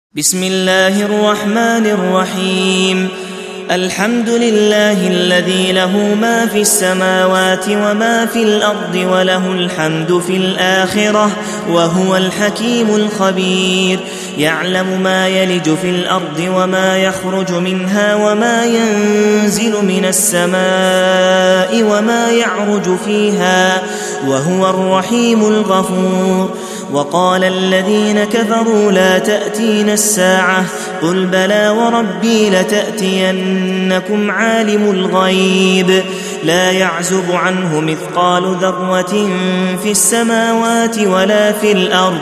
بسم الله الرحمن الرحيم. الحمد لله الذي له ما في السماوات وما في الأرض وله الحمد في الآخرة وهو الحكيم الخبير. يعلم ما يلج في الأرض وما يخرج منها وما ينزل من السماء وما يعرج فيها وهو الرحيم الغفور. وقال الذين كفروا لا تأتينا الساعة قل بلى وربي لتأتينكم عالم الغيب لا يعزب عنه مثقال ذرة في السماوات ولا في الأرض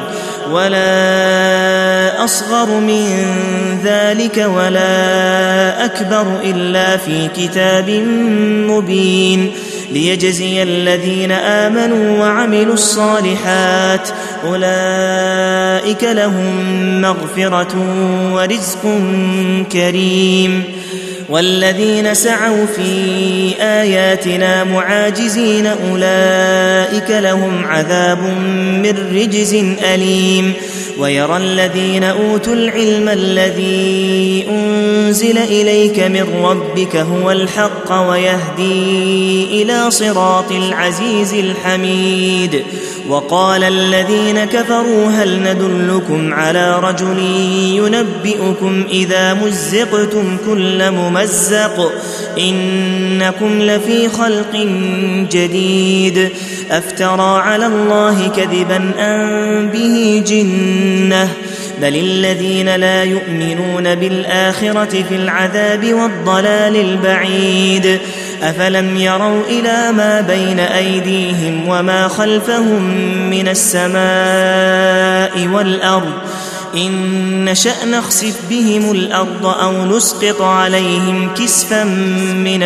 ولا أصغر من ذلك ولا أكبر إلا في كتاب مبين ليجزي الذين آمنوا وعملوا الصالحات أولئك لهم مغفرة ورزق كريم. والذين سعوا في آياتنا معاجزين أولئك لهم عذاب من رجز أليم. ويرى الذين أوتوا العلم الذي أنزل إليك من ربك هو الحق ويهدي إلى صراط العزيز الحميد. وقال الذين كفروا هل ندلكم على رجل ينبئكم إذا مزقتم كل ممزق إنكم لفي خلق جديد أفترى على الله كذبا أم به جنة بل الذين لا يؤمنون بالآخرة في العذاب والضلال البعيد. أفلم يروا إلى ما بين أيديهم وما خلفهم من السماء والأرض إن نشأ نخسف بهم الأرض أو نسقط عليهم كسفا من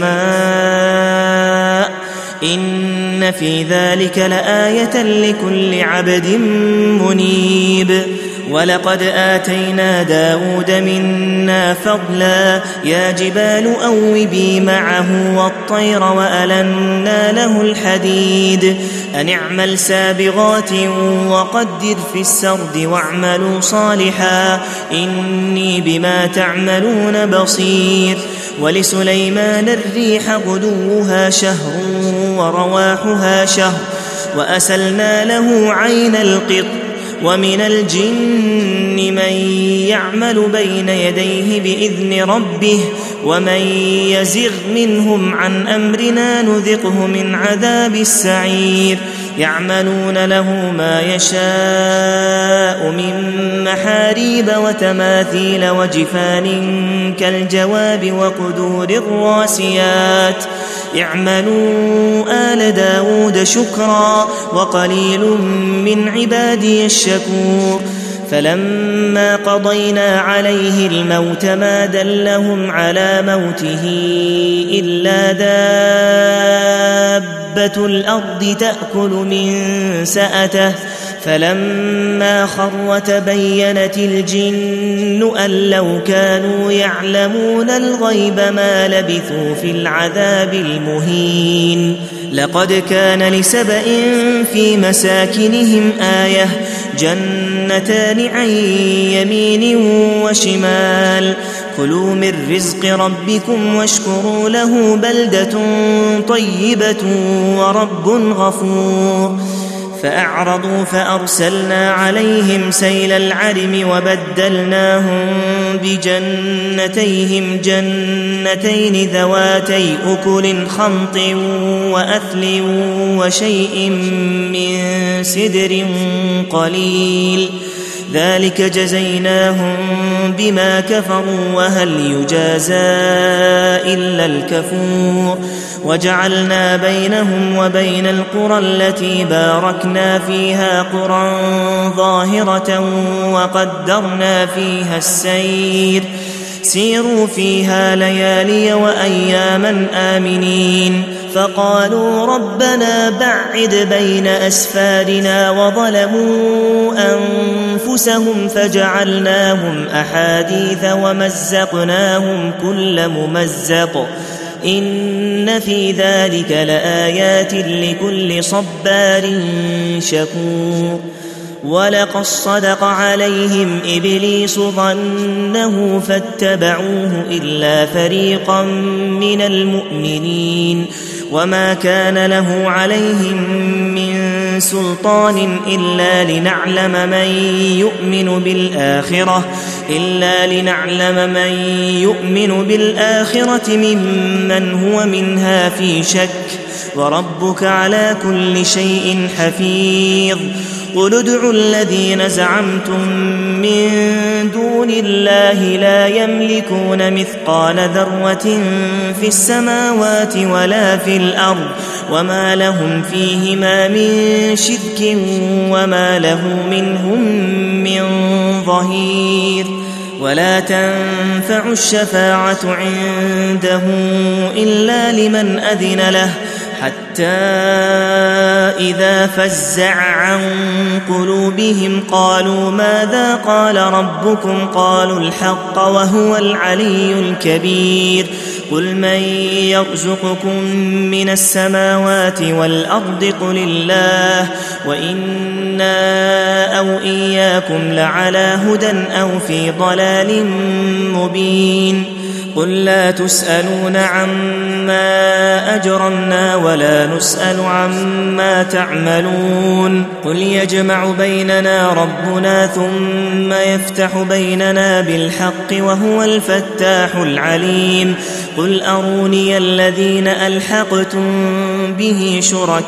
السماء إن في ذلك لآية لكل عبد منيب. ولقد آتينا داود منا فضلا يا جبال أوبي معه والطير وألنا له الحديد أن اعمل سابغات وقدر في السرد واعملوا صالحا إني بما تعملون بصير. ولسليمان الريح غدوها شهر ورواحها شهر وأسلنا له عين القط ومن الجن من يعمل بين يديه بإذن ربه ومن يزغ منهم عن أمرنا نذقه من عذاب السعير. يعملون له ما يشاء من محاريب وتماثيل وجفان كالجواب وقدور الراسيات اعملوا آل داود شكرا وقليل من عبادي الشكور. فلما قضينا عليه الموت ما دلهم على موته إلا دابة الأرض تأكل من سأته فلما خر تبينت الجن أن لو كانوا يعلمون الغيب ما لبثوا في العذاب المهين. لقد كان لسبإ في مساكنهم آية جنتان عن يمين وشمال كلوا من رزق ربكم واشكروا له بلدة طيبة ورب غفور. فأعرضوا فأرسلنا عليهم سيل العرم وبدلناهم بجنتيهم جنتين ذواتي أكل خمط وأثل وشيء من سدر قليل ذلك جزيناهم بما كفروا وهل يجازى إلا الكفور. وجعلنا بينهم وبين القرى التي باركنا فيها قرى ظاهرة وقدرنا فيها السير سيروا فيها ليالي وأياما آمنين. فقالوا ربنا بعد بين أسفارنا وظلموا أنفسهم فجعلناهم أحاديث ومزقناهم كل ممزق إن في ذلك لآيات لكل صبار شكور. ولقد صدق عليهم إبليس ظنه فاتبعوه إلا فريقا من المؤمنين وما كان له عليهم من سلطان إلا لنعلم من يؤمن بالآخرة ممن هو منها في شك وربك على كل شيء حفيظ قل ادعوا الذين زعمتم من دون الله لا يملكون مثقال ذرة في السماوات ولا في الأرض وما لهم فيهما من شرك وما له منهم من ظهير ولا تنفع الشفاعة عنده إلا لمن أذن له حتى إذا فزع عن قلوبهم قالوا ماذا قال ربكم قالوا الحق وهو العلي الكبير قل من يرزقكم من السماوات والأرض قل الله وإنا أو إياكم لعلى هدى أو في ضلال مبين قل لا تسألون عما أجرمنا ولا نسأل عما تعملون قل يجمع بيننا ربنا ثم يفتح بيننا بالحق وهو الفتاح العليم قل أروني الذين ألحقتم به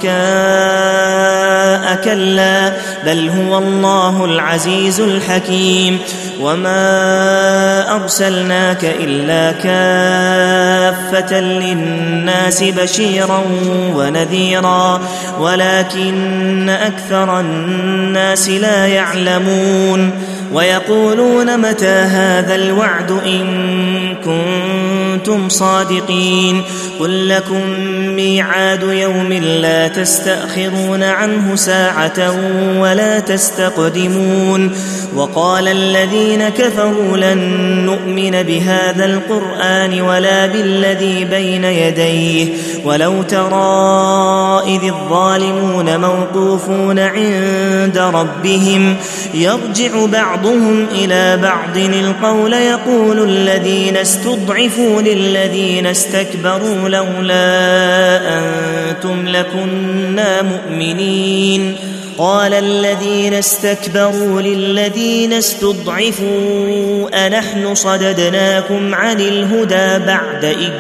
شركاء كلا بل هو الله العزيز الحكيم وما أرسلناك إلا كافة للناس بشيرا ونذيرا ولكن أكثر الناس لا يعلمون ويقولون متى هذا الوعد إن كنتم صادقين قل لكم ميعاد يوم لا تستأخرون عنه ساعة ولا تستقدمون وقال الذين كفروا لن نؤمن بهذا القرآن ولا بالذي بين يديه ولو ترى إذ الظالمون موقوفون عند ربهم يرجع بعضهم إلى بعض القول يقول الذين استضعفوا للذين استكبروا لولا أنتم لكنا مؤمنين قال الذين استكبروا للذين استضعفوا أنحن صددناكم عن الهدى بعد إذ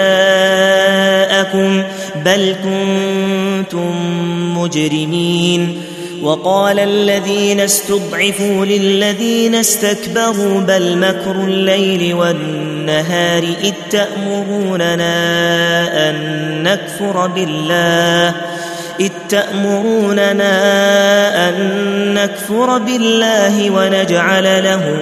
جاءكم بل كنتم مجرمين وقال الذين استضعفوا للذين استكبروا بل مكر الليل والنهار إذ تأمروننا أن نكفر بالله ونجعل له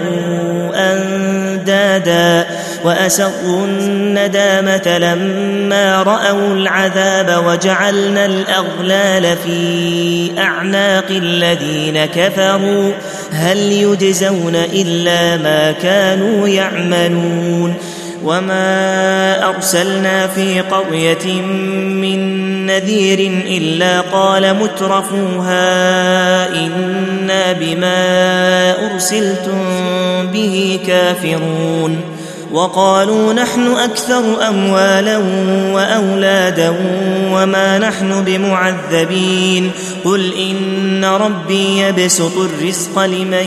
أندادا وأسروا الندامة لما رأوا العذاب وجعلنا الأغلال في أعناق الذين كفروا هل يجزون إلا ما كانوا يعملون وما أرسلنا في قرية من نذير إلا قال مترفوها إنا بما أرسلتم به كافرون وقالوا نحن أكثر أموالا وأولادا وما نحن بمعذبين قل إن ربي يبسط الرزق لمن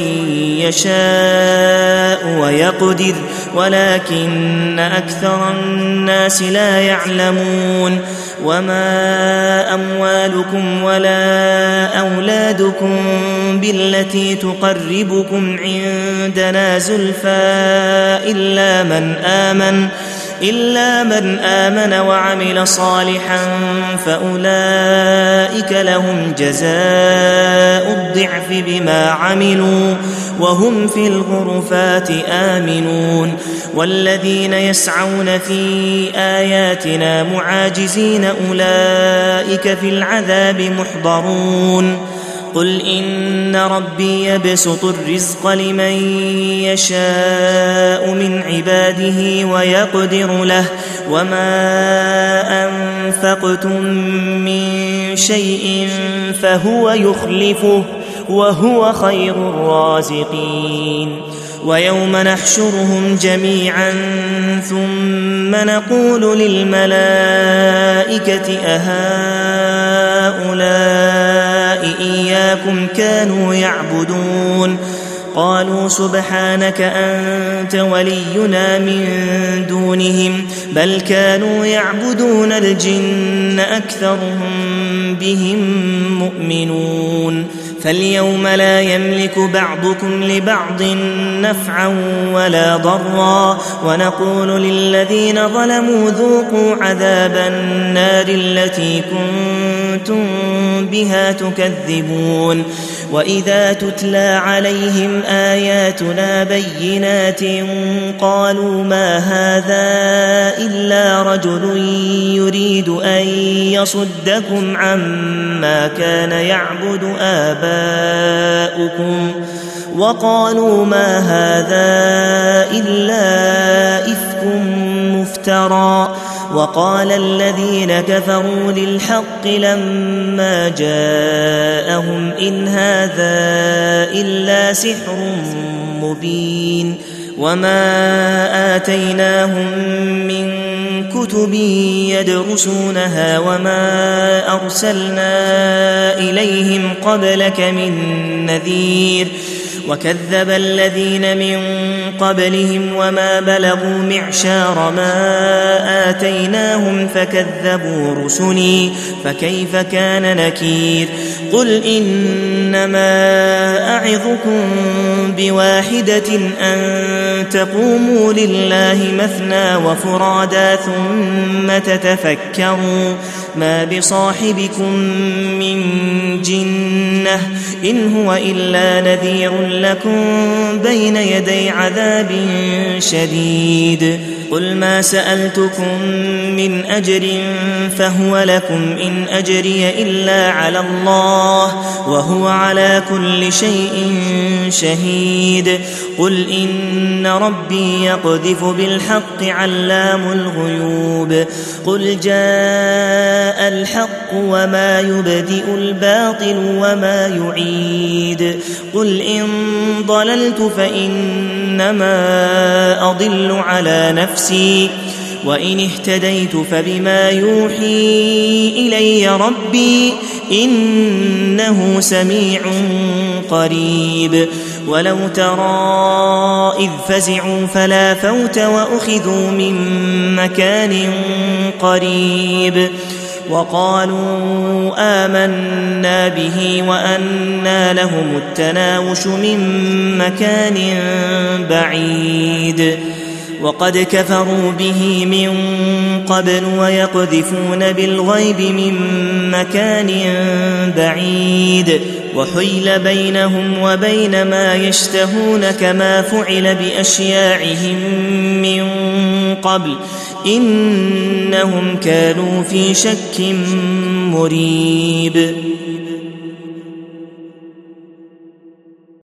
يشاء ويقدر ولكن أكثر الناس لا يعلمون وما أموالكم ولا أولادكم بالتي تقربكم عندنا زلفى إلا من آمن وعمل صالحا فأولئك لهم جزاء الضعف بما عملوا وهم في الغرفات آمنون والذين يسعون في آياتنا معاجزين أولئك في العذاب محضرون قل إن ربي يبسط الرزق لمن يشاء من عباده ويقدر له وما أنفقتم من شيء فهو يخلفه وهو خير الرازقين ويوم نحشرهم جميعا ثم نقول للملائكة أهؤلاء إياكم كانوا يعبدون قالوا سبحانك أنت ولينا من دونهم بل كانوا يعبدون الجن أكثرهم بهم مؤمنون فاليوم لا يملك بعضكم لبعض نفعا ولا ضرا ونقول للذين ظلموا ذوقوا عذاب النار التي كنتم بها تكذبون وإذا تتلى عليهم آياتنا بينات قالوا ما هذا إلا رجل يريد أن يصدكم عما كان يعبد آباؤكم وقالوا ما هذا إلا إفك مفترى وقال الذين كفروا للحق لما جاءهم إن هذا إلا سحر مبين وما آتيناهم من كتب يدرسونها وما أرسلنا إليهم قبلك من نذير وكذب الذين من قبلهم وما بلغوا معشار ما آتيناهم فكذبوا رسلي فكيف كان نكير قل إنما أعظكم بواحدة أن تقوموا لله مثنى وفرادا ثم تتفكروا ما بصاحبكم من جنة إن هو إلا نذير لكم بين يدي عذاب شديد قل ما سألتكم من أجر فهو لكم إن أجري إلا على الله وهو على كل شيء شهيد قل إن ربي يقذف بالحق علام الغيوب قل جاء الحق وما يبدئ الباطل وما يعيد قل إن ضللت فإنما أضل على نفسي وإن اهتديت فبما يوحي إلي ربي إنه سميع قريب ولو ترى إذ فزعوا فلا فوت وأخذوا من مكان قريب وقالوا آمنا به وأنى لهم التناوش من مكان بعيد وقد كفروا به من قبل ويقذفون بالغيب من مكان بعيد وحيل بينهم وبين ما يشتهون كما فعل بأشياعهم من قبل إنهم كانوا في شك مريب